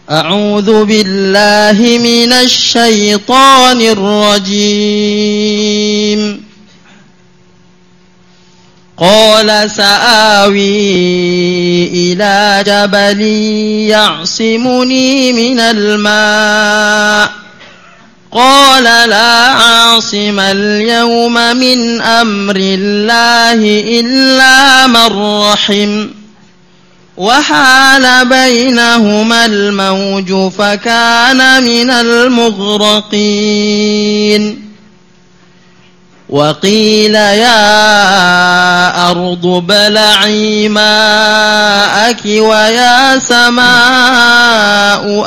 أعوذ بالله من الشيطان الرجيم قال سآوي إلى جبل يعصمني من الماء قال لا عاصم اليوم من أمر الله إلا من رحم وحال بينهما الموج فكان من المغرقين وقيل يا أرض ابلعي ماءك ويا سماء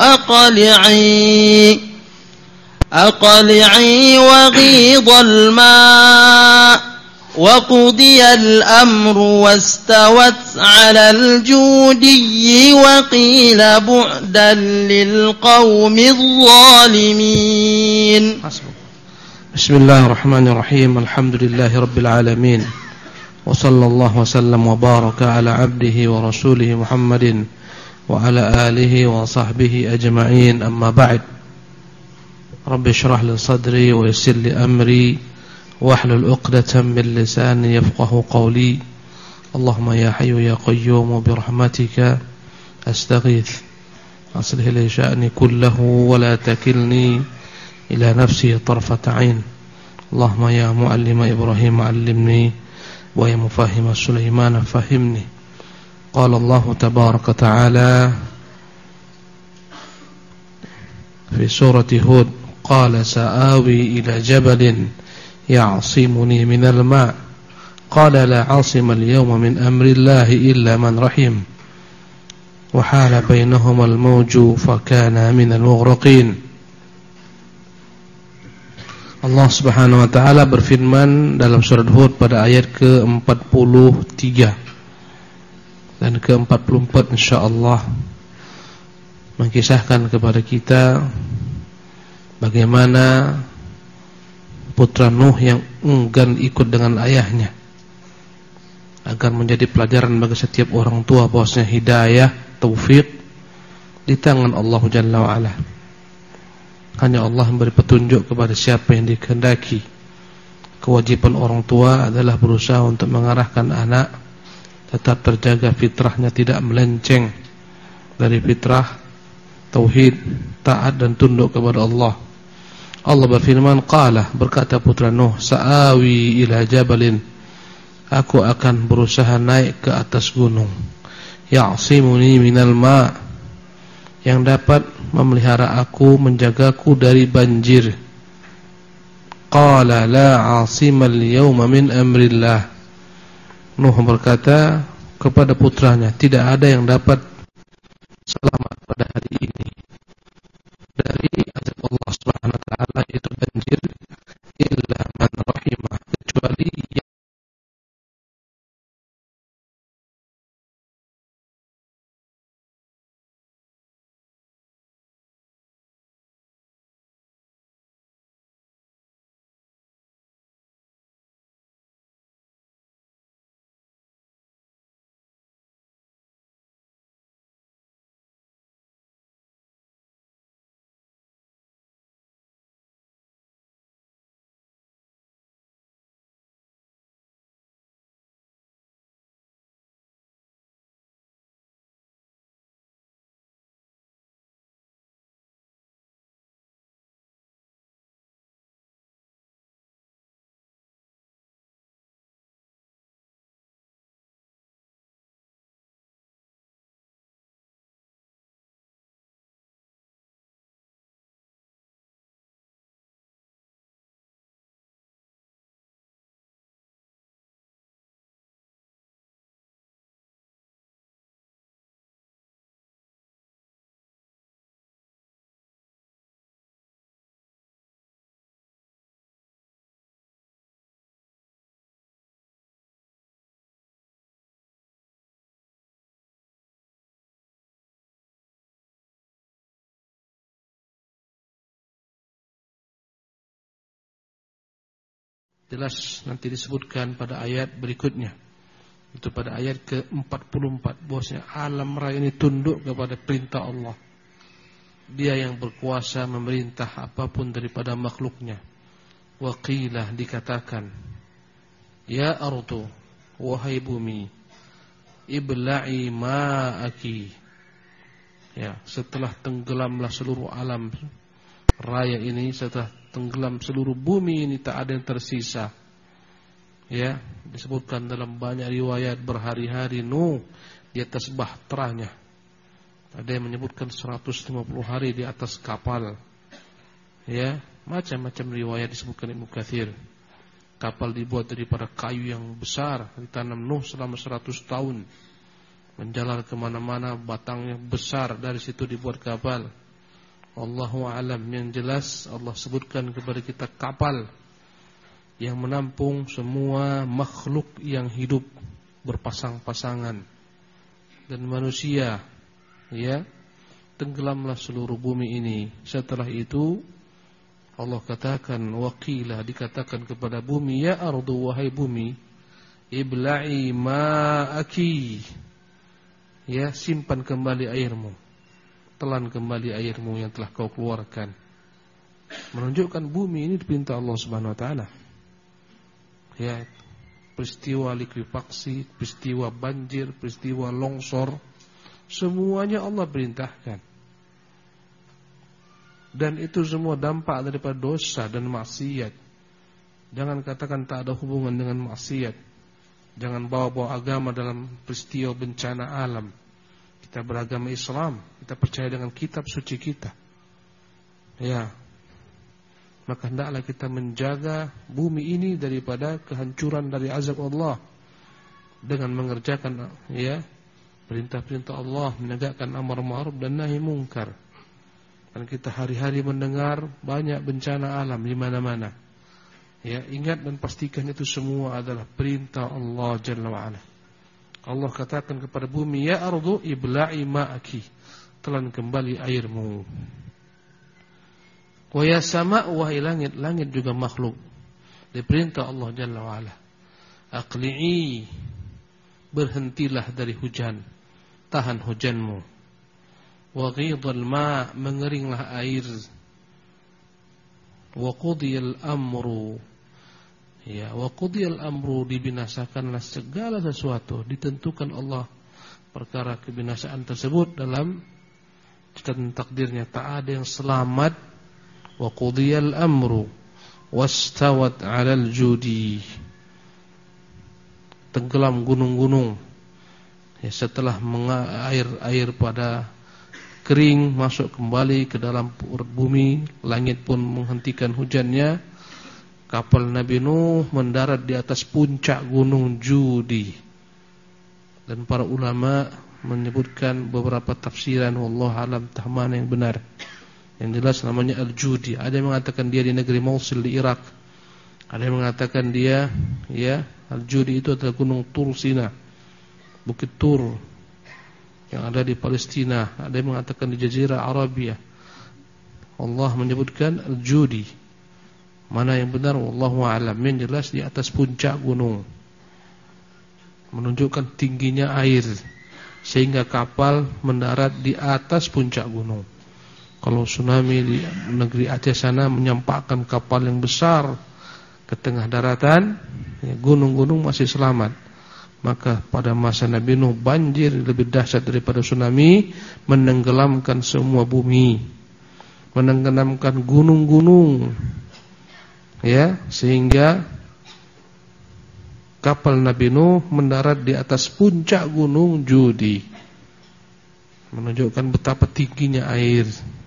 أقلعي وغيض الماء وقضي الأمر واستوت على الجودي وقيل بعدا للقوم الظالمين. Bismillahirrahmanirrahim. Alhamdulillahirabbil alamin. Wa sallallahu wasallam wa baraka ala abdihi wa rasulih Muhammadin wa ala alihi wa sahbihi ajma'in. Amma ba'd. Rabbi shrah li sadri wa yassir li amri wahlul 'uqdatam min lisani yafqahu qawli. Allahumma ya hayyu ya qayyum bi rahmatika astaghith. Aslih li sha'ni kullahu wa la takilni ila nafsi tarfata 'ain. Allahumma ya muallima Ibrahim 'allimni wa ya mufahhima Sulaiman fahimni. Qala Allah tabaraka ta'ala fi surati Hud, qala sa'awi ila jabalin ya'simuni minal ma' qala la 'asima al-yawma min amri Allahi illa man rahim wa hala bainahuma al-mawju fakana minal mughraqin. Allah Subhanahu wa taala berfirman dalam surat Hud pada ayat ke-43 dan ke-44 insyaallah mengisahkan kepada kita bagaimana putra Nuh yang enggan ikut dengan ayahnya, agar menjadi pelajaran bagi setiap orang tua bahwasanya hidayah, taufik di tangan Allah Jalla wa Ala. Hanya Allah memberi petunjuk kepada siapa yang dikehendaki. Kewajiban orang tua adalah berusaha untuk mengarahkan anak tetap terjaga fitrahnya, tidak melenceng dari fitrah tauhid, taat dan tunduk kepada Allah. Allah berfirman, qala, berkata putra Nuh, sa'awi ila jabalin, aku akan berusaha naik ke atas gunung, ya'simuni minal ma', yang dapat memelihara aku, menjagaku dari banjir. Qala la 'asimal yawma min amrillah. Nuh berkata kepada putranya, tidak ada yang dapat selamat pada hari ini dari azab Allah Subhanahu wa taala, itu banjir, illa man rahimah, kecuali jelas nanti disebutkan pada ayat berikutnya. Itu pada ayat ke-44, bahwasanya alam raya ini tunduk kepada perintah Allah. Dia yang berkuasa memerintah apapun daripada makhluknya. Wa qila, dikatakan, ya ardu, wahai bumi, ibla'i ma'aki. Ya, setelah tenggelamlah seluruh alam raya ini, setelah tenggelam seluruh bumi ini, tak ada yang tersisa. Ya, disebutkan dalam banyak riwayat berhari-hari Nuh di atas bahteranya. Ada yang menyebutkan 150 hari di atas kapal. Ya, macam-macam riwayat disebutkan Ibnu Katsir. Kapal dibuat daripada kayu yang besar, ditanam Nuh selama 100 tahun. Menjalar kemana-mana, batangnya besar, dari situ dibuat kapal. Allahu a'lam. Yang jelas Allah sebutkan kepada kita kapal yang menampung semua makhluk yang hidup berpasang-pasangan dan manusia. Ya, tenggelamlah seluruh bumi ini. Setelah itu Allah katakan, waqila, dikatakan kepada bumi, ya ardu, wahai bumi, ibla'i ma'aki. Ya, simpan kembali airmu, telan kembali airmu yang telah kau keluarkan. Menunjukkan bumi ini diperintah Allah Subhanahu wa taala. Ya, peristiwa likuifaksi, peristiwa banjir, peristiwa longsor, semuanya Allah perintahkan. Dan itu semua dampak daripada dosa dan maksiat. Jangan katakan tak ada hubungan dengan maksiat. Jangan bawa-bawa agama dalam peristiwa bencana alam. Kita beragama Islam, kita percaya dengan kitab suci kita. Ya, maka hendaklah kita menjaga bumi ini daripada kehancuran dari azab Allah dengan mengerjakan, ya, perintah-perintah Allah, menegakkan amar ma'ruf dan nahi mungkar. Dan kita hari-hari mendengar banyak bencana alam di mana-mana. Ya, ingat dan pastikan itu semua adalah perintah Allah Jalla wa Ala. Allah katakan kepada bumi, ya ardu ibla'i ma'aki, telan kembali airmu. Wa ya sama', wahai langit, langit juga makhluk, diperintah Allah Jalla wa Ala, aqli'i, berhentilah dari hujan, tahan hujanmu. Wa ghidhal ma', mengeringlah air. Wa qudiyal amru, ya, wa qudiyal amru, dibinasakanlah segala sesuatu, ditentukan Allah perkara kebinasaan tersebut dalam catatan takdirnya, tak ada yang selamat. Wa qudiyal amru wastawat 'alal judi, tenggelam gunung-gunung, ya, setelah air pada kering, masuk kembali ke dalam bumi, langit pun menghentikan hujannya. Kapal Nabi Nuh mendarat di atas puncak gunung Judi. Dan para ulama menyebutkan beberapa tafsiran, wallahu alam tahmana yang benar. Yang jelas namanya Al-Judi. Ada yang mengatakan dia di negeri Mosul di Irak. Ada yang mengatakan dia, ya, Al-Judi itu adalah gunung Tur Sina, Bukit Tur yang ada di Palestina. Ada yang mengatakan di Jazirah Arabia. Allah menyebutkan Al-Judi. Mana yang benar wallahu a'lam. Yang jelas di atas puncak gunung, menunjukkan tingginya air sehingga kapal mendarat di atas puncak gunung. Kalau tsunami di negeri Aceh sana menyampakkan kapal yang besar ke tengah daratan, ya, gunung-gunung masih selamat. Maka pada masa Nabi Nuh banjir lebih dahsyat daripada tsunami, menenggelamkan semua bumi, menenggelamkan gunung-gunung, ya, sehingga kapal Nabi Nuh mendarat di atas puncak gunung Judi, menunjukkan betapa tingginya air.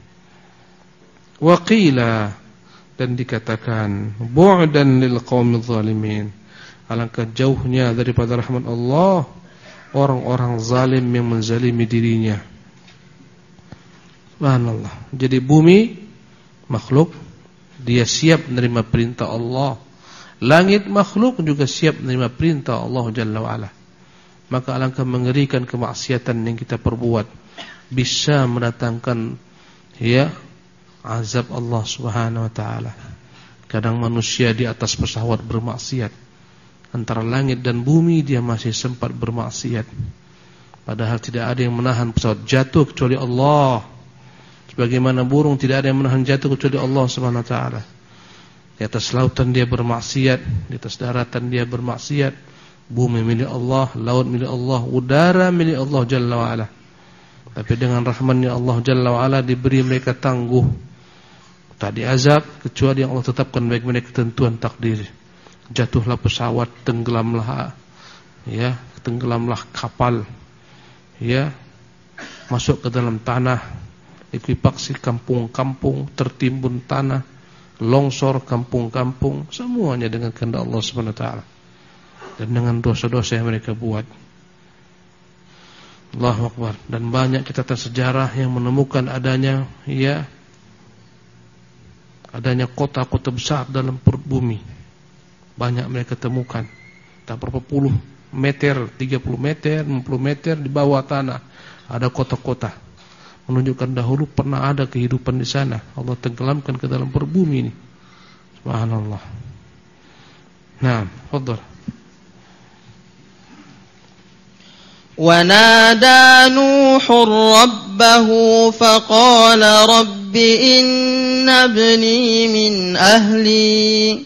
Waqila, dan dikatakan, bu'dan lil qaumidz zalimin, alangkah jauhnya daripada rahmat Allah orang-orang zalim yang menzalimi dirinya. Subhanallah. Jadi bumi makhluk, dia siap menerima perintah Allah. Langit makhluk juga siap menerima perintah Allah Jalla wa Ala. Maka alangkah mengerikan kemaksiatan yang kita perbuat, bisa mendatangkan, ya, azab Allah Subhanahu wa taala. Kadang manusia di atas pesawat bermaksiat, antara langit dan bumi dia masih sempat bermaksiat, padahal tidak ada yang menahan pesawat jatuh kecuali Allah. Sebagaimana burung tidak ada yang menahan jatuh kecuali Allah Subhanahu wa taala. Di atas lautan dia bermaksiat, di atas daratan dia bermaksiat. Bumi milik Allah, laut milik Allah, udara milik Allah Jalla wa ala. Tapi dengan rahman-Nya Allah Jalla wa ala diberi mereka tangguh. Tak diazab kecuali yang Allah tetapkan bagi mereka ketentuan takdir. Jatuhlah pesawat, tenggelamlah kapal. Ya. Masuk ke dalam tanah, ekuipaksi kampung-kampung, tertimbun tanah, longsor kampung-kampung, semuanya dengan kehendak Allah Subhanahu wa taala. Dan dengan dosa-dosa yang mereka buat. Allahu Akbar. Dan banyak catatan sejarah yang menemukan adanya kota-kota besar dalam perut bumi. Banyak mereka temukan. Tak berapa puluh meter, 30 meter, 60 meter di bawah tanah ada kota-kota. Menunjukkan dahulu pernah ada kehidupan di sana. Allah tenggelamkan ke dalam perut bumi ini. Subhanallah. Nah, fadhal. ونادى نوح ربه فقال رب إن ابني من أهلي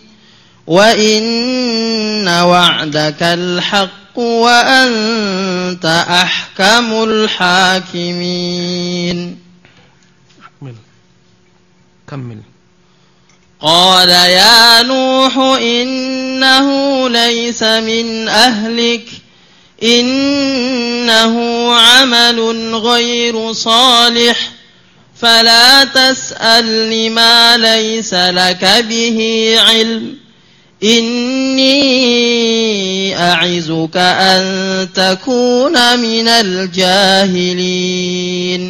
وإن وعدك الحق وأنت أحكم الحاكمين. كمل. قال يا نوح إنه ليس من أهلك إنه عمل غير صالح فلا تسألني ما ليس لك به علم إني أعظك أن تكون من الجاهلين.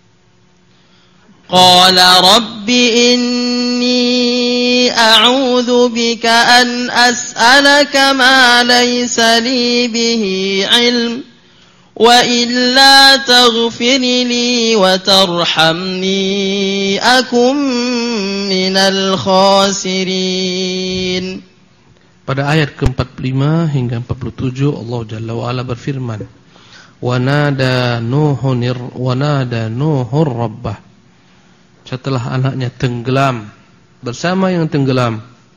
قال رب إني أعوذ بك أن أسألك ما ليس لي به علم وإلا تغفر لي وترحمني أكن من الخاسرين. Pada ayat ke-45 hingga 47 Allah Jalla wa ala berfirman, "Wa nada Nuhur rabbah." Setelah anaknya tenggelam bersama yang tenggelam,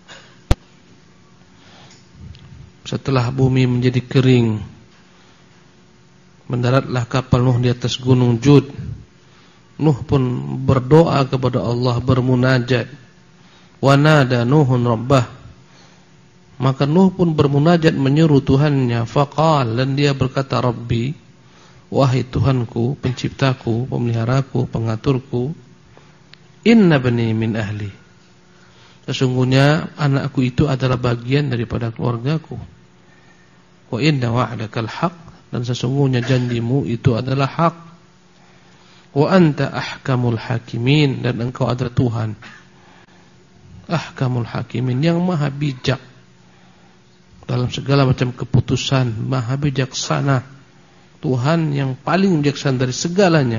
setelah bumi menjadi kering, mendaratlah kapal Nuh di atas gunung Jud. Nuh pun berdoa kepada Allah, bermunajat. Wa nada Nuhun rabbah. Maka Nuh pun bermunajat menyeru Tuhannya. Faqal, dan dia berkata, Rabbi, wahai Tuhanku, penciptaku, pemeliharaku, pengaturku, inna bani min ahli. Sesungguhnya anakku itu adalah bagian daripada keluargaku. Wa inna wa'dakal haq, dan sesungguhnya janjimu itu adalah hak. Wa anta ahkamul hakimin, dan engkau adalah Tuhan ahkamul hakimin, yang maha bijak dalam segala macam keputusan, maha bijaksana, Tuhan yang paling bijaksana dari segalanya.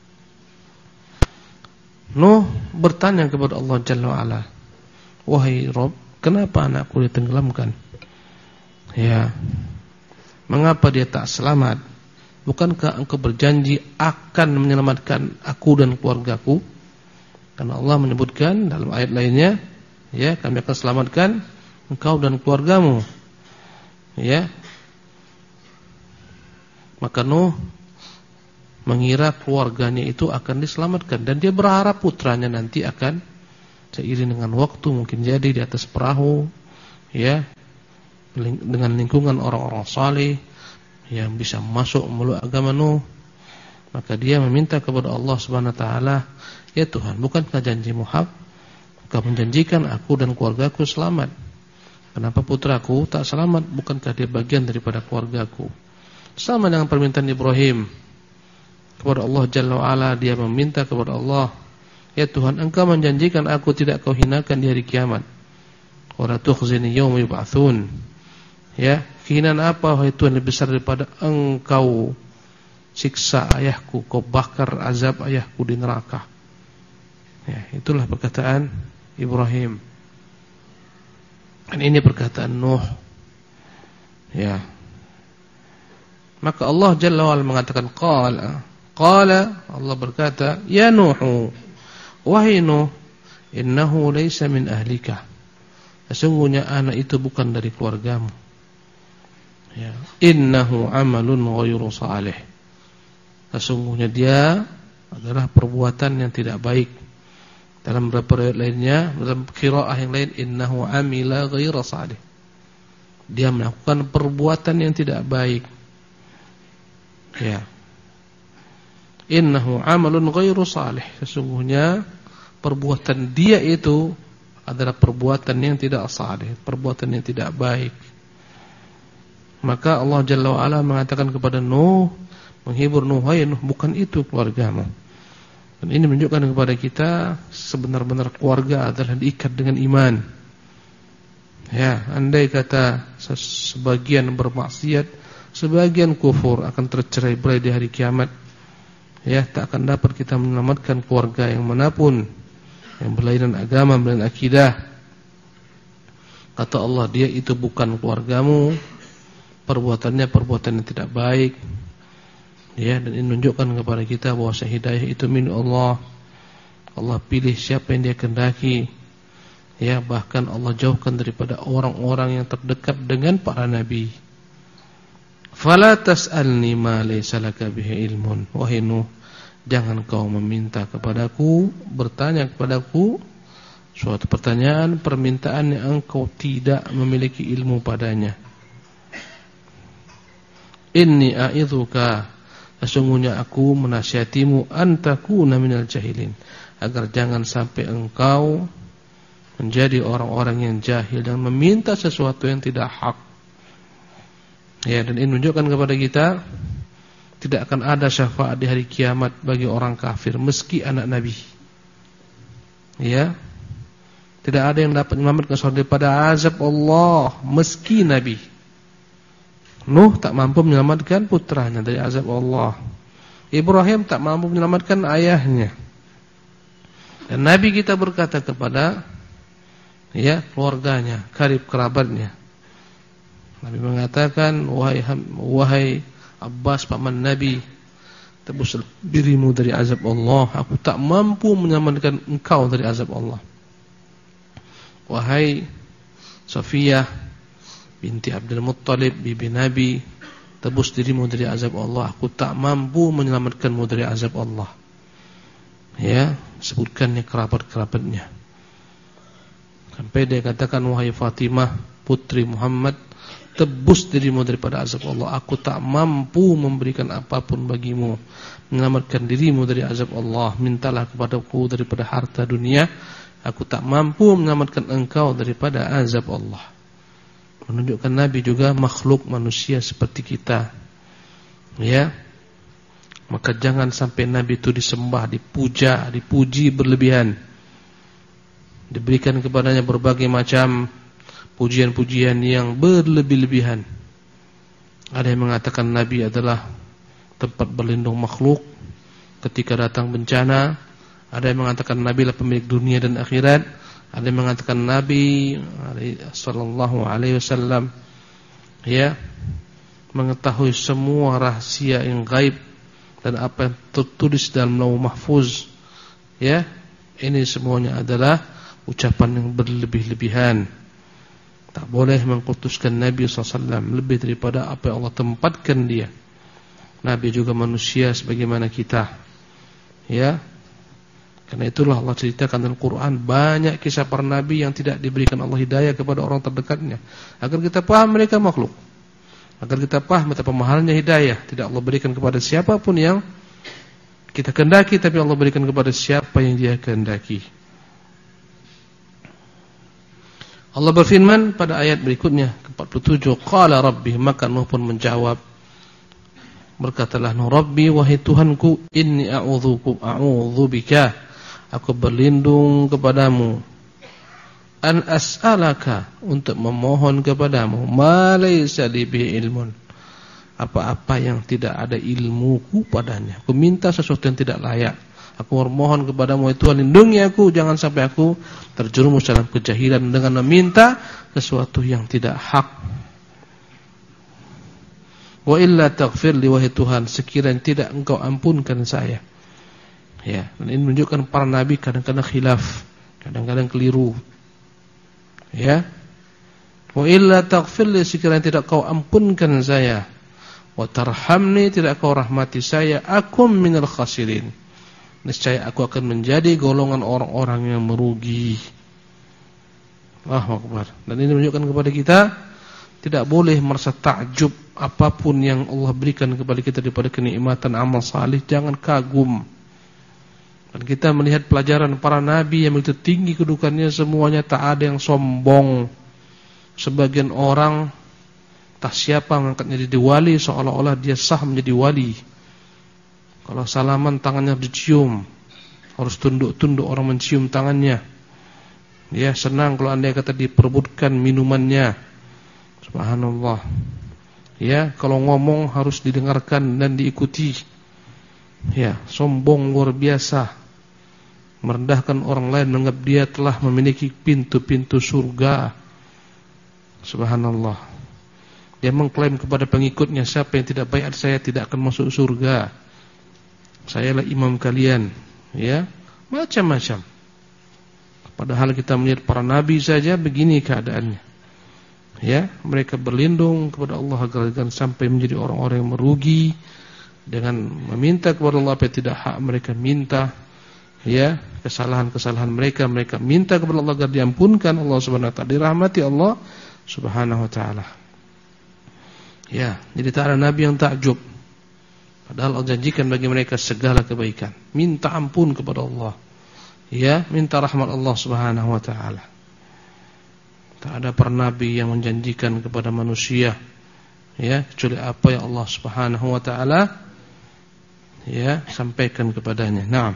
Nuh bertanya kepada Allah Jalla wa'ala, wahai Rabb, kenapa anakku ditenggelamkan? Ya, mengapa dia tak selamat? Bukankah engkau berjanji akan menyelamatkan aku dan keluargaku? Karena Allah menyebutkan dalam ayat lainnya, ya, kami akan selamatkan engkau dan keluargamu. Ya. Maka Nuh mengira keluarganya itu akan diselamatkan, dan dia berharap putranya nanti akan seiring dengan waktu mungkin jadi di atas perahu, ya, dengan lingkungan orang-orang saleh yang bisa masuk memeluk agama Nuh. Maka dia meminta kepada Allah Subhanahu wa taala, ya Tuhan, bukankah janjimu hak? Engkau menjanjikan aku dan keluargaku selamat. Kenapa putraku tak selamat? Bukankah dia bagian daripada keluargaku? Sama dengan permintaan Ibrahim kepada Allah Jalla wa'ala, dia meminta kepada Allah, ya Tuhan, engkau menjanjikan aku tidak kau hinakan di hari kiamat. Wa la tukhzini yauma yub'atsun. Ya, kehinaan apa wahai Tuhan lebih besar daripada engkau siksa ayahku, kau bakar azab ayahku di neraka. Ya, itulah perkataan Ibrahim. Dan ini perkataan Nuh. Ya. Maka Allah Jalla wa'ala mengatakan qala, Allah berkata, ya Nuh, wahai Nuh, innahu laysa min ahlika, sesungguhnya anak itu bukan dari keluargamu. Ya, innahu amalun ghairu salih, sesungguhnya dia adalah perbuatan yang tidak baik. Dalam beberapa riwayat lainnya, dalam qiraah yang lain, innahu amila ghairu salih, dia melakukan perbuatan yang tidak baik. Ya, innahu amalun ghairu salih, sesungguhnya perbuatan dia itu adalah perbuatan yang tidak salih, perbuatan yang tidak baik. Maka Allah Jalla wa Ala mengatakan kepada Nuh, menghibur Nuh, "Hai Nuh, bukan itu keluargamu." Dan ini menunjukkan kepada kita sebenar-benar keluarga adalah diikat dengan iman. Ya, andai kata sebagian bermaksiat, sebagian kufur, akan tercerai-berai di hari kiamat. Ya, tak akan dapat kita menyelamatkan keluarga yang manapun yang berlainan agama, berlainan akidah. Kata Allah, dia itu bukan keluargamu, perbuatannya perbuatan yang tidak baik. Ya, dan ini menunjukkan kepada kita bahwa hidayah itu milik Allah. Allah pilih siapa yang dia kehendaki. Ya, bahkan Allah jauhkan daripada orang-orang yang terdekat dengan para nabi. Fala tas'alni ma laysa laka bihi ilmun. Wahai Nuh, jangan kau meminta kepadaku, bertanya kepadaku suatu pertanyaan, permintaan yang engkau tidak memiliki ilmu padanya. Inni a'idzuka, sesungguhnya aku menasihatimu, antakuna minal jahilin, agar jangan sampai engkau menjadi orang-orang yang jahil dan meminta sesuatu yang tidak hak. Ya, dan ini menunjukkan kepada kita tidak akan ada syafaat di hari kiamat bagi orang kafir meski anak nabi. Ya, tidak ada yang dapat menyelamatkan seorang daripada azab Allah meski nabi. Nuh tak mampu menyelamatkan putranya dari azab Allah. Ibrahim tak mampu menyelamatkan ayahnya. Dan Nabi kita berkata kepada keluarganya, karib kerabatnya. Nabi mengatakan, wahai Abbas paman Nabi, tebus dirimu dari azab Allah. Aku tak mampu menyelamatkan engkau dari azab Allah. Wahai Safiyah binti Abdul Muttalib, bibi Nabi, tebus dirimu dari azab Allah. Aku tak mampu menyelamatkanmu dari azab Allah. Ya, sebutkannya kerabat-kerabatnya. Sampai dia katakan, wahai Fatimah putri Muhammad, tebus dirimu daripada azab Allah. Aku tak mampu memberikan apapun bagimu, menyelamatkan dirimu dari azab Allah. Mintalah kepadaku daripada harta dunia. Aku tak mampu menyelamatkan engkau daripada azab Allah. Menunjukkan Nabi juga makhluk manusia seperti kita. Ya, maka jangan sampai Nabi itu disembah, dipuja, dipuji berlebihan. Diberikan kepadanya berbagai macam pujian-pujian yang berlebih-lebihan. Ada yang mengatakan Nabi adalah tempat berlindung makhluk ketika datang bencana. Ada yang mengatakan Nabi adalah pemilik dunia dan akhirat. Ada yang mengatakan Nabi sallallahu alaihi wasallam mengetahui semua rahasia yang gaib dan apa yang tertulis dalam Lauh Mahfuz. Ya, ini semuanya adalah ucapan yang berlebih-lebihan. Tak boleh mengkultuskan Nabi sallallahu alaihi wasallam lebih daripada apa yang Allah tempatkan dia. Nabi juga manusia sebagaimana kita. Ya. Karena itulah Allah ceritakan dalam Quran banyak kisah para nabi yang tidak diberikan Allah hidayah kepada orang terdekatnya, agar kita paham mereka makhluk, agar kita paham betapa mahalnya hidayah. Tidak Allah berikan kepada siapapun yang kita kehendaki, tapi Allah berikan kepada siapa yang Dia kehendaki. Allah berfirman pada ayat berikutnya ke-47, qala rabbi, maka Nuh pun menjawab, berkatalah Nuh, Rabbi, wahai Tuhanku, inni a'udzu bika, aku berlindung kepadamu, an as'alaka, untuk memohon kepadamu, ma laysa li bihi ilmun, apa-apa yang tidak ada ilmuku padanya. Aku minta sesuatu yang tidak layak. Aku memohon kepadamu, Tuhan, lindungi aku, jangan sampai aku terjerumus dalam kejahilan dengan meminta sesuatu yang tidak hak. Wa illa taghfir li, wahai Tuhan, sekiranya tidak Engkau ampunkan saya, Ya, dan ini menunjukkan para nabi kadang-kadang khilaf, kadang-kadang keliru. Ya. Wa illa taghfirli, sekiranya tidak kau ampunkan saya, wa tarhamni, tidak kau rahmati saya, akum minal khasirin, niscaya aku akan menjadi golongan orang-orang yang merugi. Allahu Akbar. Dan ini menunjukkan kepada kita tidak boleh merasa takjub apapun yang Allah berikan kepada kita daripada kenikmatan amal salih, jangan kagum. Dan kita melihat pelajaran para nabi yang begitu tinggi kedudukannya, semuanya tak ada yang sombong. Sebagian orang tak siapa mengangkatnya jadi wali seolah-olah dia sah menjadi wali. Kalau salaman tangannya dicium, harus tunduk-tunduk orang mencium tangannya. Dia senang kalau andai kata diperebutkan minumannya. Subhanallah. Ya, kalau ngomong harus didengarkan dan diikuti. Ya, sombong luar biasa. Merendahkan orang lain, menganggap dia telah memiliki pintu-pintu surga. Subhanallah. Dia mengklaim kepada pengikutnya, siapa yang tidak baiat saya tidak akan masuk surga. Sayalah imam kalian. Ya, macam-macam. Padahal kita melihat para nabi saja begini keadaannya. Ya, mereka berlindung kepada Allah agar sampai menjadi orang-orang yang merugi dengan meminta kepada Allah apa yang tidak hak mereka minta. Ya, kesalahan-kesalahan mereka minta kepada Allah agar diampunkan Allah Subhanahu wa taala, dirahmati Allah Subhanahu wa taala. Ya, jadi tak ada nabi yang takjub. Padahal Allah janjikan bagi mereka segala kebaikan. Minta ampun kepada Allah. Ya, minta rahmat Allah Subhanahu wa taala. Tak ada para nabi yang menjanjikan kepada manusia, ya, kecuali apa yang Allah Subhanahu wa taala ya sampaikan kepadanya. Naam.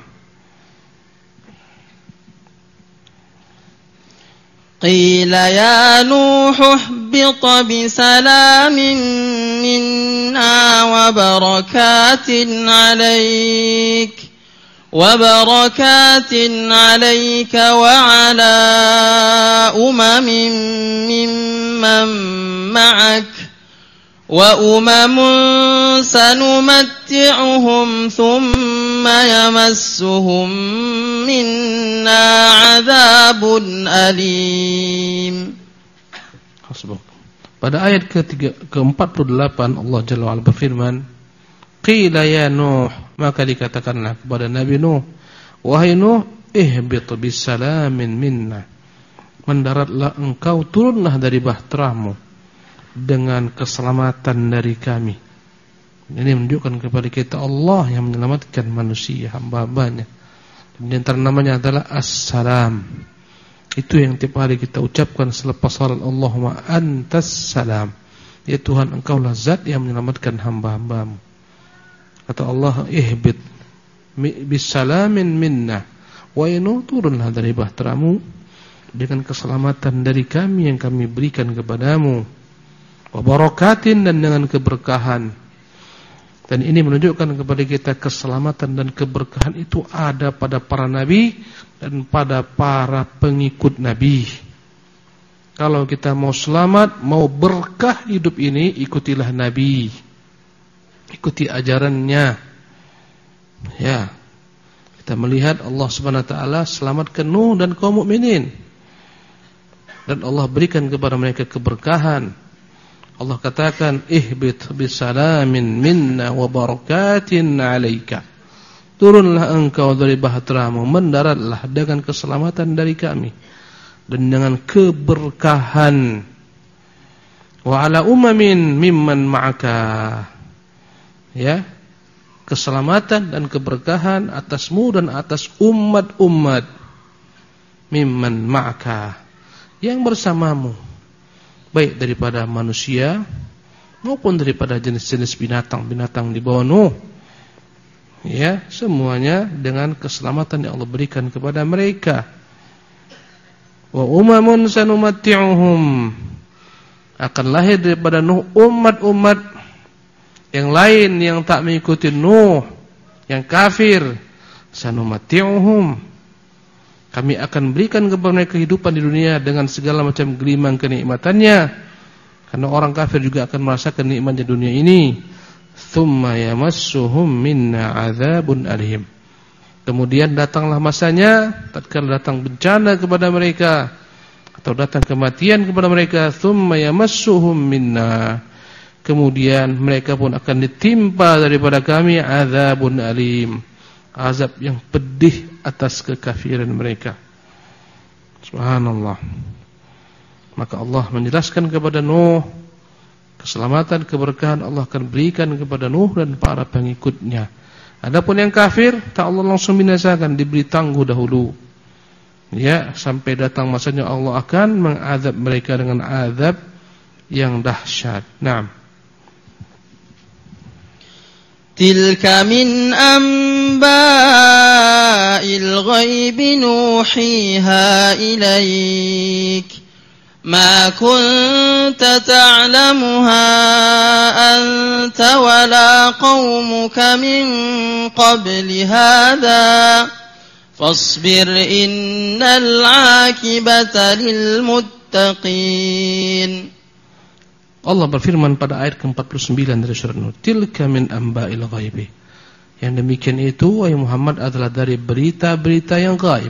Qila ya Nuh ihbit bisalamin minna wa barakatin 'alaik وبركات عليك وعلى ممن معك وأمم سنمتعهم ثم يمسهم منا عذاب أليم. Pada ayat ke-48 Allah Jalla wa'ala berfirman, Qila ya Nuh, maka dikatakanlah kepada Nabi Nuh, wahai Nuh, ihbit bisalamin minna, mendaratlah engkau, turunlah dari bahteramu dengan keselamatan dari kami. Ini menunjukkan kepada kita Allah yang menyelamatkan manusia, hamba-hambanya. Dan di antara namanya adalah As-Salam. Itu yang tiap hari kita ucapkan selepas salat, Allahumma antas salam, ya Tuhan, engkaulah zat yang menyelamatkan hamba-hambamu. Kata Allah, ihbit bisalamin minna, wa inu, turunlah dari bahteramu dengan keselamatan dari kami yang kami berikan kepadamu, wa barakatin, dan dengan keberkahan. Dan ini menunjukkan kepada kita keselamatan dan keberkahan itu ada pada para nabi dan pada para pengikut nabi. Kalau kita mau selamat, mau berkah hidup ini, ikutilah nabi, ikuti ajarannya. Ya, kita melihat Allah Subhanahu wa taala selamatkan Nuh dan kaum mukminin, dan Allah berikan kepada mereka keberkahan. Allah katakan, ihbit bisalamin minna wa barakatin 'alaika, turunlah engkau dari bahteramu, mendaratlah dengan keselamatan dari kami dan dengan keberkahan. Wa ala umamin mimman ma'aka, ya, keselamatan dan keberkahan atasmu dan atas umat-umat mimman ma'aka, yang bersamamu, baik daripada manusia maupun daripada jenis-jenis binatang-binatang di bawah Nuh. Ya, semuanya dengan keselamatan yang Allah berikan kepada mereka. Wa umamun sanumatti'uhum, akan lahir daripada Nuh umat-umat yang lain yang tak mengikuti Nuh, yang kafir. Sanumatti'uhum, kami akan berikan kepada mereka kehidupan di dunia dengan segala macam gelimang kenikmatannya, karena orang kafir juga akan merasakan nikmatnya dunia ini. Tsumma yamassuhum minna 'adzabun alim, Kemudian datanglah masanya, tatkala datang bencana kepada mereka atau datang kematian kepada mereka, tsumma yamassuhum minna, kemudian mereka pun akan ditimpa daripada kami azabun alim, azab yang pedih atas kekafiran mereka. Subhanallah. Maka Allah menjelaskan kepada Nuh, keselamatan, keberkahan Allah akan berikan kepada Nuh dan para pengikutnya. Adapun yang kafir, tak Allah langsung binasakan, diberi tangguh dahulu. Ya, sampai datang masanya Allah akan mengazab mereka dengan azab yang dahsyat. Naam. Tilka min amba'il ghaibi nuhiha ilaik. ما كنت تعلمها أنت ولا قومك من قبل هذا فاصبر إن العاقبة للمتقين. Allah berfirman pada ayat ke-49 dari surah Nur, tilka min amba'il ghaibi. Yang demikian itu, wahai Muhammad, adalah dari berita-berita yang gaib.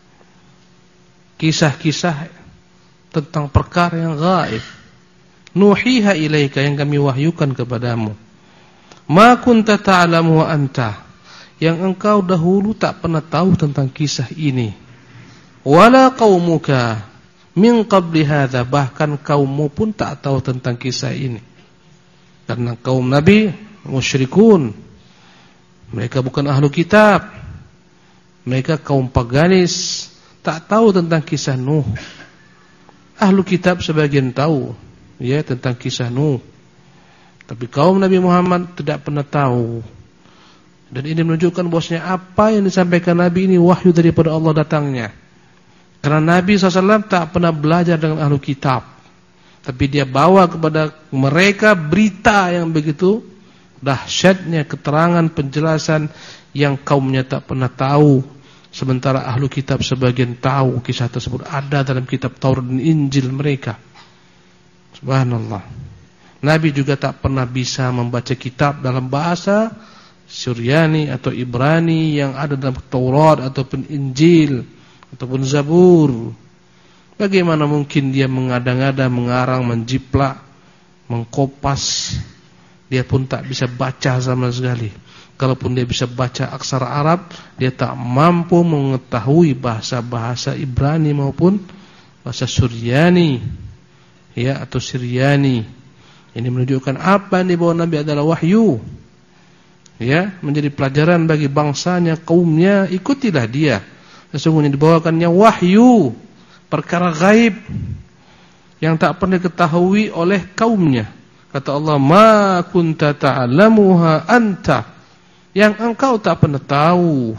Kisah-kisah tentang perkara yang gaib. Nuhiha ilaika, yang kami wahyukan kepadamu. Ma kunta ta'lamu wa anta, yang engkau dahulu tak pernah tahu tentang kisah ini. Wala qaumuka min qabli hadza, bahkan kaummu pun tak tahu tentang kisah ini. Karena kaum Nabi musyrikun, mereka bukan ahlu kitab, mereka kaum paganis, tak tahu tentang kisah Nuh. Ahlu kitab sebagian tahu ya tentang kisah Nuh, tapi kaum Nabi Muhammad tidak pernah tahu. Dan ini menunjukkan bahwasanya apa yang disampaikan Nabi ini wahyu daripada Allah datangnya. Karena Nabi SAW tak pernah belajar dengan ahlu kitab, tapi dia bawa kepada mereka berita yang begitu dahsyatnya, keterangan, penjelasan yang kaumnya tak pernah tahu. Sementara ahlu kitab sebagian tahu kisah tersebut ada dalam kitab Taurat dan Injil mereka. Subhanallah. Nabi juga tak pernah bisa membaca kitab dalam bahasa Suryani atau Ibrani yang ada dalam Taurat ataupun Injil ataupun Zabur. Bagaimana mungkin dia mengada-ngada, mengarang, menjiplak, mengkopas? Dia pun tak bisa baca sama sekali. Kalaupun dia bisa baca aksara Arab, dia tak mampu mengetahui bahasa-bahasa Ibrani maupun bahasa Suryani ya atau Syriani. Ini menunjukkan apa yang dibawa Nabi adalah wahyu. Ya, menjadi pelajaran bagi bangsanya, kaumnya, ikutilah dia. Sesungguhnya dibawakannya wahyu, perkara gaib yang tak pernah diketahui oleh kaumnya. Kata Allah, ma kunta ta'lamuha anta, yang engkau tak pernah tahu.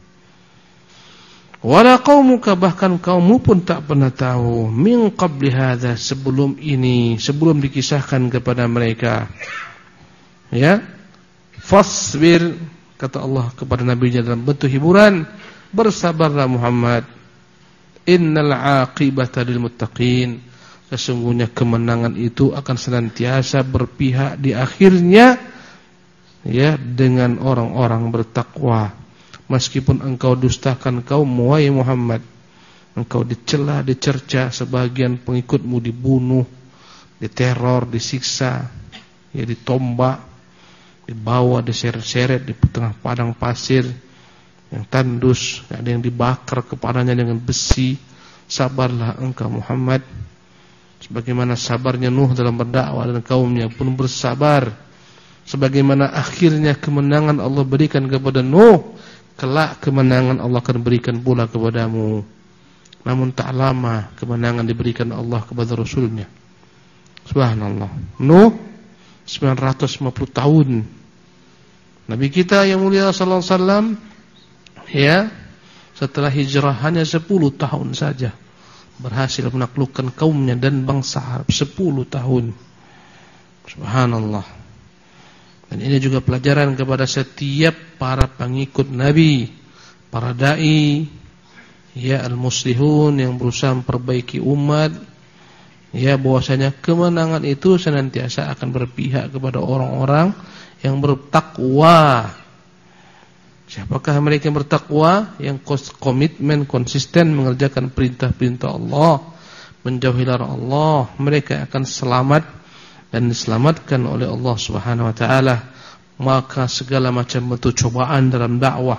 Wala qaumuka, bahkan kaummu pun tak pernah tahu. Min qabli hadza, sebelum ini, sebelum dikisahkan kepada mereka. Ya. Fasbir, kata Allah kepada Nabi-Nya dalam bentuk hiburan, bersabarlah Muhammad. Innal aqibata lil muttaqin, sesungguhnya kemenangan itu akan senantiasa berpihak di akhirnya ya dengan orang-orang bertakwa. Meskipun engkau dustakan kaummu wahai Muhammad, engkau dicela, dicerca, sebagian pengikutmu dibunuh, diteror, disiksa, ya ditombak, dibawa, diseret-seret di tengah padang pasir yang tandus, ada yang dibakar kepalanya dengan besi. Sabarlah engkau Muhammad, sebagaimana sabarnya Nuh dalam berdakwah dan kaumnya pun bersabar. Sebagaimana akhirnya kemenangan Allah berikan kepada Nuh, kelak kemenangan Allah akan berikan pula kepadamu. Namun tak lama kemenangan diberikan Allah kepada Rasulnya. Subhanallah. Nuh 950 tahun. Nabi kita yang mulia sallallahu alaihi wasallam ya, setelah hijrah hanya 10 tahun saja berhasil menaklukkan kaumnya dan bangsa Arab. 10 tahun. Subhanallah. Dan ini juga pelajaran kepada setiap para pengikut Nabi, para dai, ya al-muslihun yang berusaha memperbaiki umat, ya bahwasanya kemenangan itu senantiasa akan berpihak kepada orang-orang yang bertakwa. Siapakah mereka yang bertakwa, yang komitmen konsisten mengerjakan perintah-perintah Allah, menjauhi larangan Allah, mereka akan selamat dan diselamatkan oleh Allah Subhanahu wa taala. Maka segala macam bentuk cobaan dalam dakwah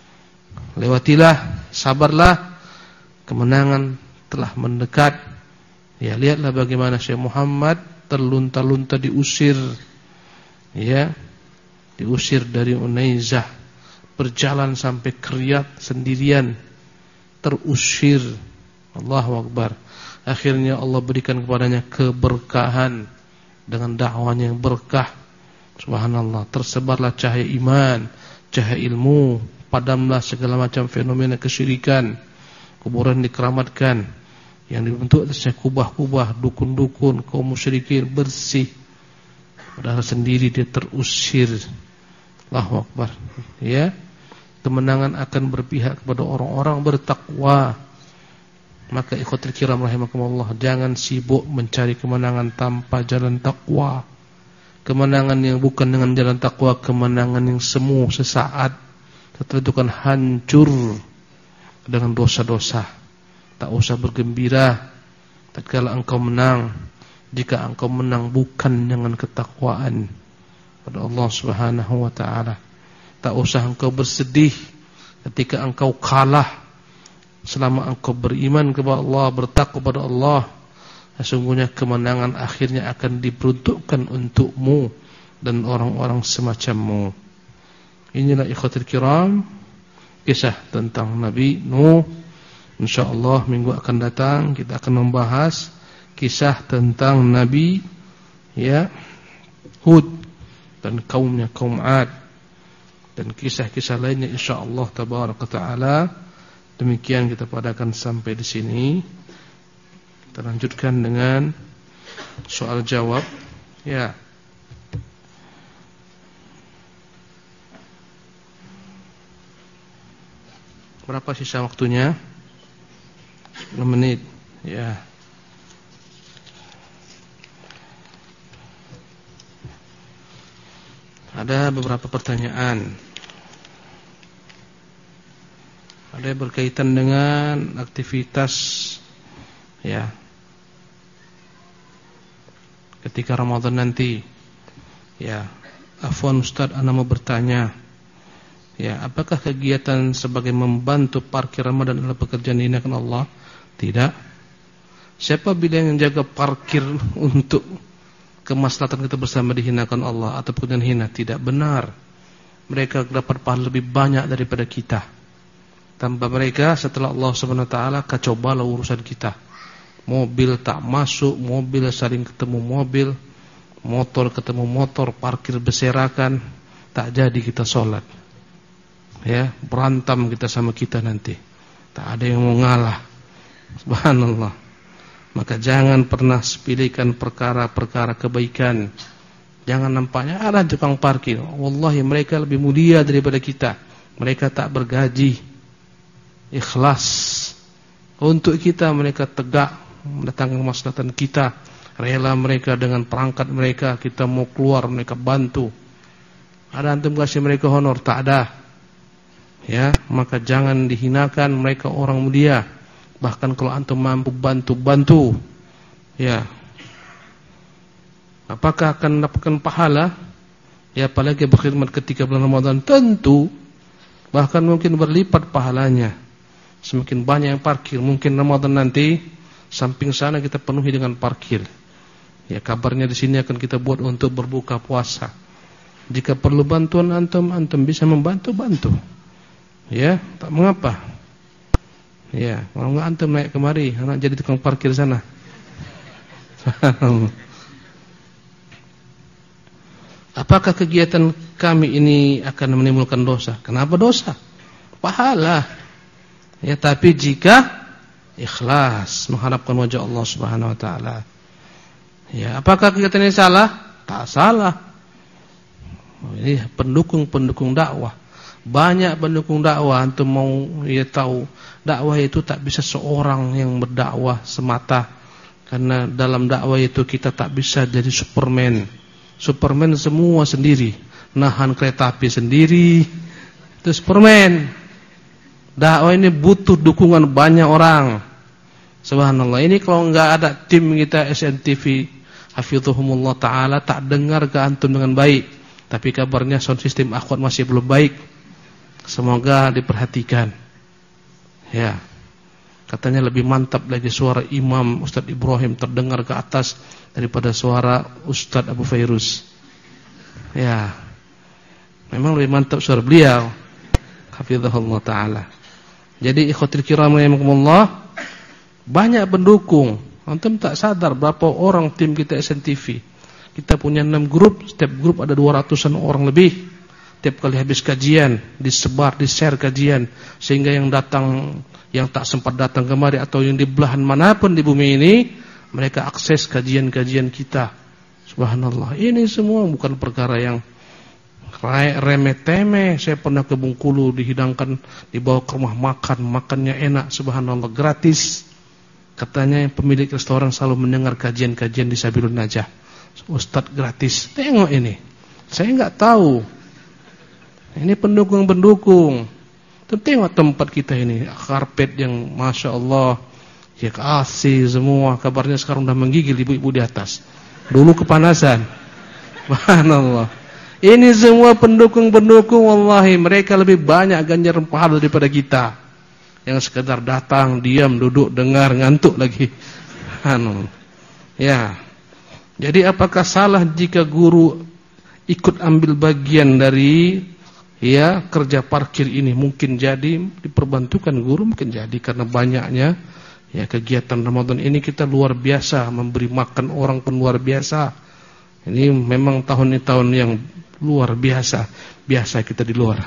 lewatilah, sabarlah, kemenangan telah mendekat. Ya, lihatlah bagaimana Syekh Muhammad terlunta-lunta diusir, ya, diusir dari Unaizah, berjalan sampai ke Riyadh sendirian, terusir. Allahu Akbar. Akhirnya Allah berikan kepadanya keberkahan dengan dakwahnya yang berkah. Subhanallah, tersebarlah cahaya iman, cahaya ilmu, padamlah segala macam fenomena kesyirikan, kuburan dikeramatkan, yang dibentuk atasnya kubah-kubah, dukun-dukun, kaum musyrikin bersih. Padahal sendiri dia terusir. Allahu Akbar. Ya, kemenangan akan berpihak kepada orang-orang bertakwa. Maka ikhwatul kiram rahimakumullah, jangan sibuk mencari kemenangan tanpa jalan takwa. Kemenangan yang bukan dengan jalan takwa, kemenangan yang semu sesaat, setelah itu kan hancur dengan dosa-dosa. Tak usah bergembira tatkala engkau menang, jika engkau menang bukan dengan ketakwaan pada Allah Subhanahu wa taala. Tak usah engkau bersedih ketika engkau kalah, selama engkau beriman kepada Allah, bertakwa kepada Allah. Sesungguhnya kemenangan akhirnya akan diperuntukkan untukmu dan orang-orang semacammu. Inilah ikhwatul kiram, kisah tentang Nabi Nuh. InsyaAllah minggu akan datang kita akan membahas kisah tentang Nabi, ya, Hud dan kaumnya, kaum Ad, dan kisah-kisah lainnya insyaallah tabaraka taala. Demikian kita padakan sampai di sini. Kita lanjutkan dengan soal jawab. Ya. Berapa sisa waktunya? 10 menit. Ya. Ada beberapa pertanyaan. Ada yang berkaitan dengan aktivitas, ya, ketika Ramadan nanti. Ya, afwan Ustaz, ana mau bertanya, ya, apakah kegiatan sebagai membantu parkir Ramadan adalah pekerjaan dihinakan Allah? Tidak. Siapa bilang yang jaga parkir untuk kemaslahatan kita bersama dihinakan Allah atau pekerjaan hina? Tidak benar. Mereka dapat pahala lebih banyak daripada kita. Tanpa mereka, setelah Allah Subhanahu wa taala, kacau balau urusan kita. Mobil tak masuk, mobil saling ketemu mobil, motor ketemu motor, parkir berserakan, tak jadi kita sholat. Ya, berantam kita sama kita nanti. Tak ada yang mau ngalah. Subhanallah. Maka jangan pernah sepelekan perkara-perkara kebaikan. Jangan nampaknya ada tukang parkir. Wallahi mereka lebih mulia daripada kita. Mereka tak bergaji, ikhlas untuk kita. Mereka tegak mendatangkan kemaslahatan kita, rela mereka dengan perangkat mereka. Kita mau keluar, mereka bantu. Ada antum kasih mereka honor? Tak ada. Ya, maka jangan dihinakan, mereka orang mulia. Bahkan kalau antum mampu bantu. Ya. Apakah akan mendapatkan pahala? Ya, apalagi berkhidmat ketika bulan Ramadan, tentu. Bahkan mungkin berlipat pahalanya. Semakin banyak yang parkir, mungkin Ramadan nanti samping sana kita penuhi dengan parkir. Ya, kabarnya di sini akan kita buat untuk berbuka puasa. Jika perlu bantuan antum bisa membantu. Ya, tak mengapa. Ya, kalau enggak antum naik kemari, anak jadi tukang parkir sana. Apakah kegiatan kami ini akan menimbulkan dosa? Kenapa dosa? Pahala. Ya, tapi jika ikhlas mengharapkan wajah Allah Subhanahu wa taala. Ya, apakah kegiatan ini salah? Tak salah. Ini pendukung dakwah. Banyak pendukung dakwah. Antum mau tahu, dakwah itu tak bisa seorang yang berdakwah semata. Karena dalam dakwah itu kita tak bisa jadi Superman semua sendiri, nahan kereta api sendiri, Itu Superman. Dakwah ini butuh dukungan banyak orang. Subhanallah. Ini kalau enggak ada tim kita SNTV hafizahumullah taala tak dengar ke antum dengan baik. Tapi kabarnya sound system akhwat masih belum baik. Semoga diperhatikan. Ya. Katanya lebih mantap lagi suara Imam Ustaz Ibrahim terdengar ke atas daripada suara Ustaz Abu Fairuz. Ya. Memang lebih mantap suara beliau. Hafizahullah taala. Jadi ikhwatul kiram rahimakumullah, banyak pendukung. Antum tak sadar berapa orang tim kita SNTV. Kita punya 6 grup, setiap grup ada 200-an orang lebih. Tiap kali habis kajian, disebar, di-share kajian, sehingga yang datang, yang tak sempat datang kemari atau yang di belahan manapun di bumi ini, mereka akses kajian-kajian kita. Subhanallah. Ini semua bukan perkara yang remeh-temeh. Saya pernah ke Bengkulu, dihidangkan, dibawa ke rumah makan, makannya enak, subhanallah, gratis. Katanya pemilik restoran selalu mendengar kajian-kajian di Sabilun Najah. Ustaz gratis. Tengok ini. Saya enggak tahu. Ini pendukung-pendukung. Tengok tempat kita ini, karpet yang Masya Allah, ya kasih semua. Kabarnya sekarang udah menggigil ibu-ibu di atas. Dulu kepanasan. Subhanallah. Ini semua pendukung-pendukung, wallahi mereka lebih banyak ganjaran pahala daripada kita yang sekedar datang, diam, duduk, dengar, ngantuk lagi. Ya. Jadi apakah salah jika guru ikut ambil bagian dari kerja parkir ini? Mungkin jadi diperbantukan guru, mungkin jadi karena banyaknya kegiatan Ramadan ini kita luar biasa, memberi makan orang pun luar biasa. Ini memang tahun ini tahun yang luar biasa. Biasa kita di luar.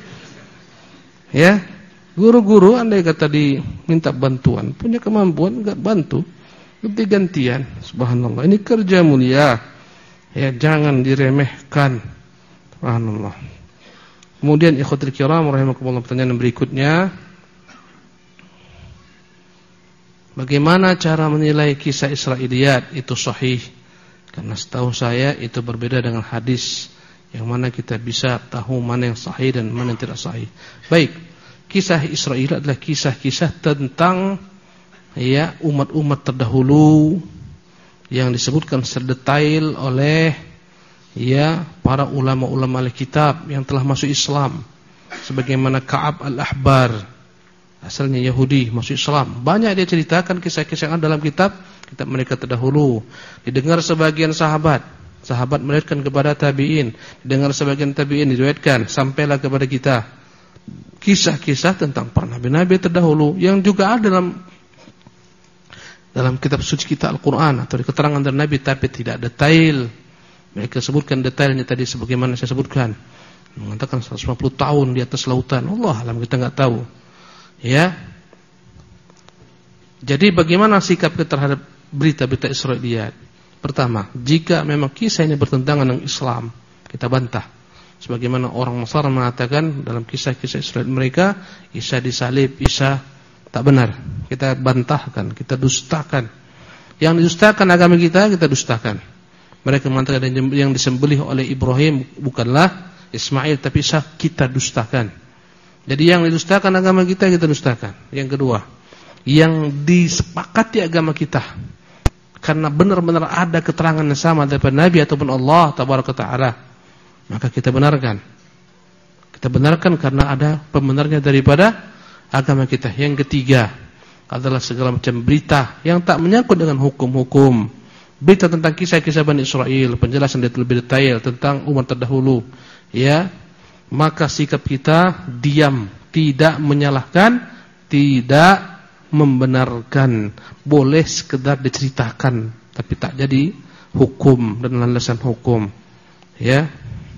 Ya, guru-guru andai kata diminta bantuan, punya kemampuan enggak bantu, ganti-gantian. Subhanallah. Ini kerja mulia. Ya, jangan diremehkan. Subhanallah. Kemudian ikhwatul kiram rahimakumullah, pertanyaan berikutnya, bagaimana cara menilai kisah Israiliyat itu sahih? Karena setahu saya itu berbeda dengan hadis, yang mana kita bisa tahu mana yang sahih dan mana yang tidak sahih. Baik, kisah Israel adalah kisah-kisah tentang umat-umat terdahulu yang disebutkan sedetail oleh para ulama-ulama Alkitab yang telah masuk Islam. Sebagaimana Ka'ab al-Ahbar, asalnya Yahudi, masuk Islam. Banyak dia ceritakan kisah-kisah yang ada dalam kitab mereka terdahulu. Didengar sebagian sahabat meriwayatkan kepada tabi'in, didengar sebagian tabi'in diriwayatkan sampailah kepada kita. Kisah-kisah tentang para nabi-nabi terdahulu yang juga ada dalam kitab suci kita Al-Qur'an atau di keterangan dari nabi, tapi tidak detail. Mereka sebutkan detailnya tadi sebagaimana saya sebutkan. Mengatakan 150 tahun di atas lautan. Allah alam, kita enggak tahu. Ya. Jadi bagaimana sikap kita terhadap berita-berita Israiliyat? Pertama, jika memang kisah ini bertentangan dengan Islam, kita bantah. Sebagaimana orang Nasara mengatakan dalam kisah-kisah Israel mereka, Isa disalib, Isa tak benar. Kita bantahkan, kita dustakan. Yang didustakan agama kita dustakan. Mereka mengatakan yang disembelih oleh Ibrahim bukanlah Ismail tapi Isa, kita dustakan. Jadi yang didustakan agama kita dustakan. Yang kedua, yang disepakati agama kita, karena benar-benar ada keterangan yang sama daripada Nabi ataupun Allah tabaraka taala, maka kita benarkan. Kita benarkan karena ada pembenarnya daripada agama kita. Yang ketiga adalah segala macam berita yang tak menyangkut dengan hukum-hukum. Berita tentang kisah-kisah Bani Israel, penjelasan lebih detail tentang umat terdahulu, maka sikap kita diam, tidak menyalahkan, tidak membenarkan, boleh sekedar diceritakan tapi tak jadi hukum dan landasan hukum. Dan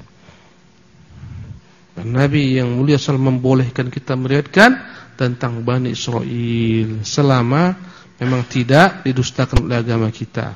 Nabi yang mulia SAW membolehkan kita meriwayatkan tentang Bani Israel selama memang tidak didustakan oleh agama kita.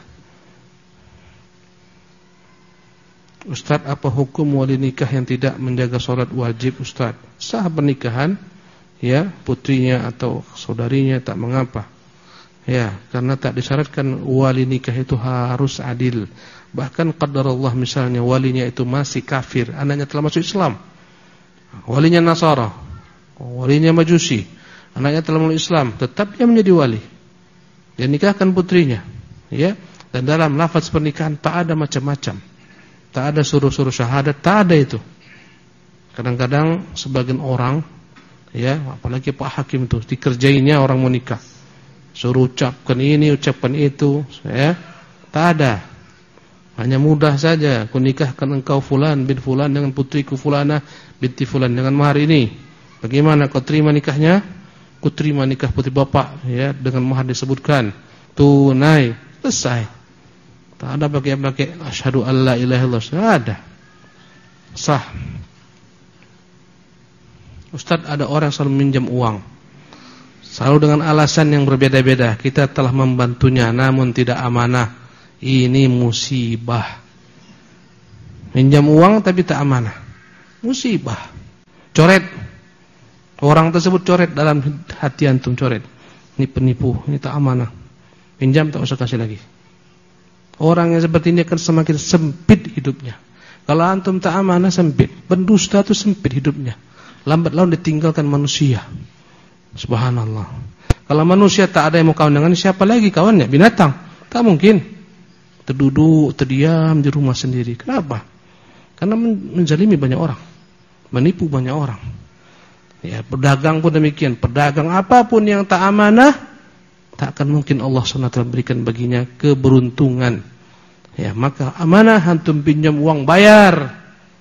Ustaz, apa hukum wali nikah yang tidak menjaga sholat wajib? Ustaz, sah pernikahan, putrinya atau saudarinya tak mengapa. Karena tak disyaratkan wali nikah itu harus adil. Bahkan qadarullah misalnya walinya itu masih kafir, anaknya telah masuk Islam. walinya Nasara, walinya Majusi, anaknya telah memeluk Islam, tetap dia menjadi wali. Dia nikahkan putrinya, ya. Dan dalam lafaz pernikahan tak ada macam-macam. Tak ada suruh-suruh syahadat, tak ada itu. Kadang-kadang sebagian orang, ya, apalagi Pak Hakim itu dikerjainnya orang mau nikah. Suruh ucapkan ini, ucapkan itu, ya. Tak ada. Hanya mudah saja, aku nikahkan engkau fulan bin fulan dengan putriku fulana binti fulan dengan mahar ini. Bagaimana kau terima nikahnya? Ku terima nikah putri bapak, ya, dengan mahar disebutkan. Tunai, selesai. Tak ada pakai asyhadu alla ilaha illallah, tak ada. Sah. Ustaz, ada orang selalu minjam uang, selalu dengan alasan yang berbeda-beda. Kita telah membantunya namun tidak amanah. Ini musibah. Minjam uang tapi tak amanah, musibah. Coret. Orang tersebut coret dalam hati antum, coret. Ini penipu, ini tak amanah. Pinjam tak usah kasih lagi. Orang yang seperti ini akan semakin sempit hidupnya. Kalau antum tak amanah, sempit. Pendusta itu sempit hidupnya. Lambat laun ditinggalkan manusia. Subhanallah. Kalau manusia tak ada yang mau kawan dengan, siapa lagi kawannya? Binatang. Tak mungkin. Terduduk, terdiam di rumah sendiri. Kenapa? Karena menzalimi banyak orang, menipu banyak orang. Ya, pedagang pun demikian. Pedagang apapun yang tak amanah, tak akan mungkin Allah SWT berikan baginya keberuntungan. Ya, maka amanah, antum pinjam uang, bayar.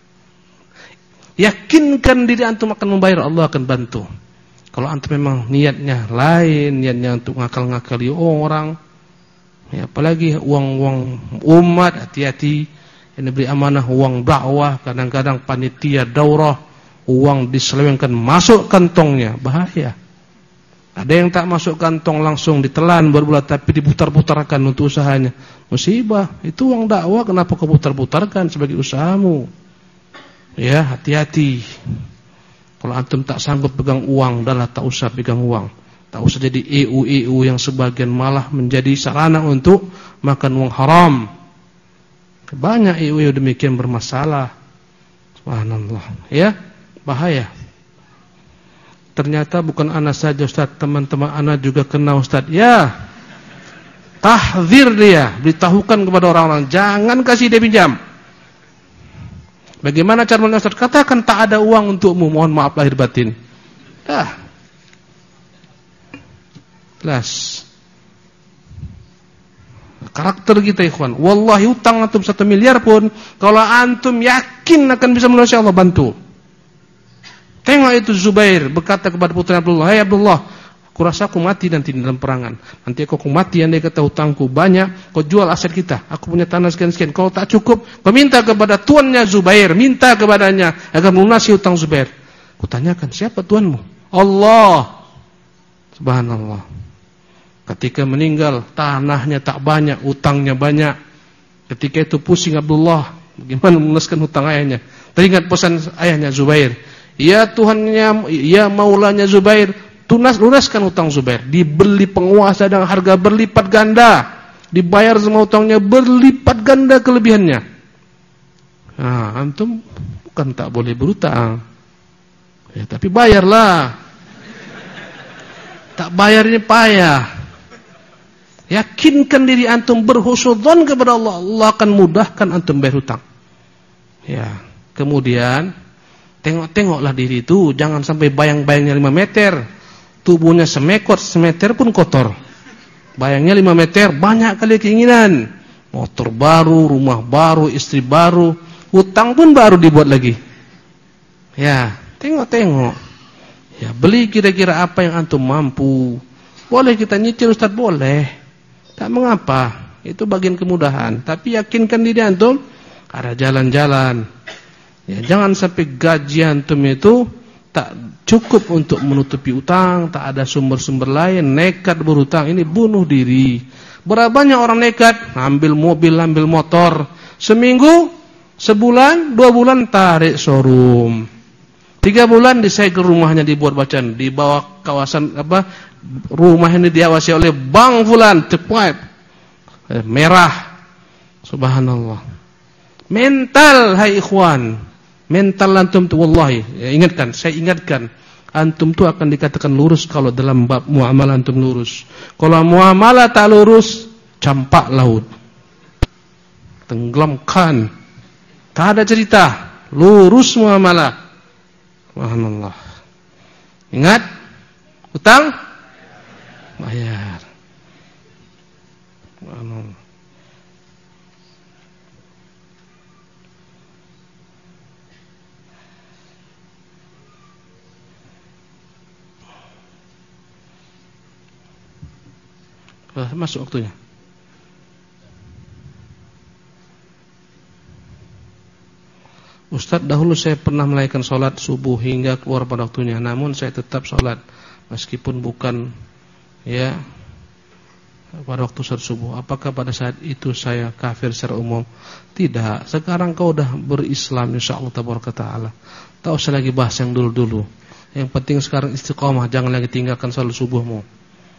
Yakinkan diri antum akan membayar, Allah akan bantu. Kalau antum memang niatnya lain, niatnya untuk ngakal-ngakali orang, ya, apalagi uang-uang umat, hati-hati. Yang diberi amanah uang dakwah, kadang-kadang panitia daurah, uang diselewengkan masuk kantongnya, bahaya. Ada yang tak masuk kantong, langsung ditelan berbulat, tapi diputar-putarkan untuk usahanya. Musibah. Itu uang dakwah, kenapa kau putar-putarkan sebagai usahamu? Ya, hati-hati. Kalau antum tak sanggup pegang uang, udahlah tak usah pegang uang. Tak usah jadi EU yang sebagian malah menjadi sarana untuk makan uang haram. Banyak EU demikian bermasalah. Subhanallah. Ya, bahaya. Ternyata bukan anak saja Ustaz, teman-teman anak juga kena Ustaz. Ya, tahzir dia, beritahukan kepada orang-orang, jangan kasih dia pinjam. Bagaimana cara menolong Ustaz? Katakan tak ada uang untukmu, mohon maaf lahir batin. Dah. Jelas. Karakter kita ikhwan. Wallahi utang antum 1 miliar pun, kalau antum yakin akan bisa menolong, Allah bantu. Tengok itu Zubair berkata kepada putra Abdullah, "Hai Abdullah, aku rasa aku mati nanti dalam perangan. Nanti aku mati, andai kata hutangku banyak, kau jual aset kita. Aku punya tanah sekian-sekian. Kalau tak cukup, kau minta kepada tuannya Zubair, minta kepadanya agar melunasi hutang Zubair." Kutanyakan, siapa tuanmu? Allah. Subhanallah. Ketika meninggal, tanahnya tak banyak, hutangnya banyak. Ketika itu pusing Abdullah, bagaimana melunaskan hutang ayahnya. Teringat pesan ayahnya Zubair, "Ya Tuhannya, ya Maulanya Zubair, lunaskan hutang Zubair." Dibeli penguasa dengan harga berlipat ganda, dibayar semua hutangnya berlipat ganda kelebihannya. Nah, antum bukan tak boleh berhutang, ya, tapi bayarlah. Tak bayar ini payah. Yakinkan diri antum, berhusnudzon kepada Allah, Allah akan mudahkan antum bayar hutang. Ya, kemudian tengok-tengoklah diri itu, jangan sampai bayang-bayangnya 5 meter, tubuhnya semeter pun kotor. Bayangnya 5 meter, banyak kali keinginan. Motor baru, rumah baru, istri baru, hutang pun baru dibuat lagi. Ya, tengok-tengok. Ya, beli kira-kira apa yang antum mampu. Boleh kita nyicil Ustaz, boleh. Tak mengapa, itu bagian kemudahan. Tapi yakinkan diri antum, ada jalan-jalan. Ya, jangan sampai gaji antum itu tak cukup untuk menutupi utang, tak ada sumber-sumber lain, nekat berhutang, ini bunuh diri. Berapa banyak orang nekat, ambil mobil, ambil motor, seminggu, sebulan, 2 bulan tarik showroom, 3 bulan disegel rumahnya, dibuat bacaan, di bawah kawasan rumah ini diawasi oleh Bang Fulan, cepat merah. Subhanallah. Mental, hai ikhwan. Mental antum tuh wallahi, ya saya ingatkan, antum tuh akan dikatakan lurus kalau dalam bab muamalah antum lurus. Kalau muamalah tak lurus, campak laut. Tenggelamkan. Tak ada cerita, lurus muamalah. Subhanallah. Ingat, utang bayar. Subhanallah. Masuk waktunya. Ustaz, dahulu saya pernah menaikkan sholat subuh hingga keluar pada waktunya, namun saya tetap sholat meskipun bukan ya pada waktu sholat subuh. Apakah pada saat itu saya kafir secara umum? Tidak. Sekarang kau udah berislam insyaallah tabaraka taala. Tak usah lagi bahas yang dulu-dulu. Yang penting sekarang istiqamah, jangan lagi tinggalkan sholat subuhmu.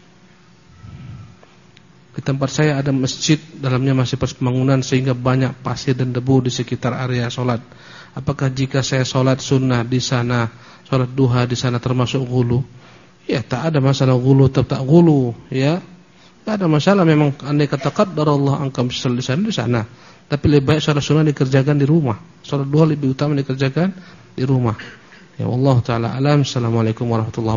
Di tempat saya ada masjid, dalamnya masih pembangunan sehingga banyak pasir dan debu di sekitar area sholat. Apakah jika saya sholat sunnah di sana, sholat duha di sana termasuk gulu? Ya, tak ada masalah gulu atau tak gulu, ya. Tak ada masalah, memang andai kata qadarallah angkam sholat di sana. Tapi lebih baik sholat sunnah dikerjakan di rumah. Sholat duha lebih utama dikerjakan di rumah. Ya Allah taala alam. Assalamualaikum warahmatullahi wabarakatuh.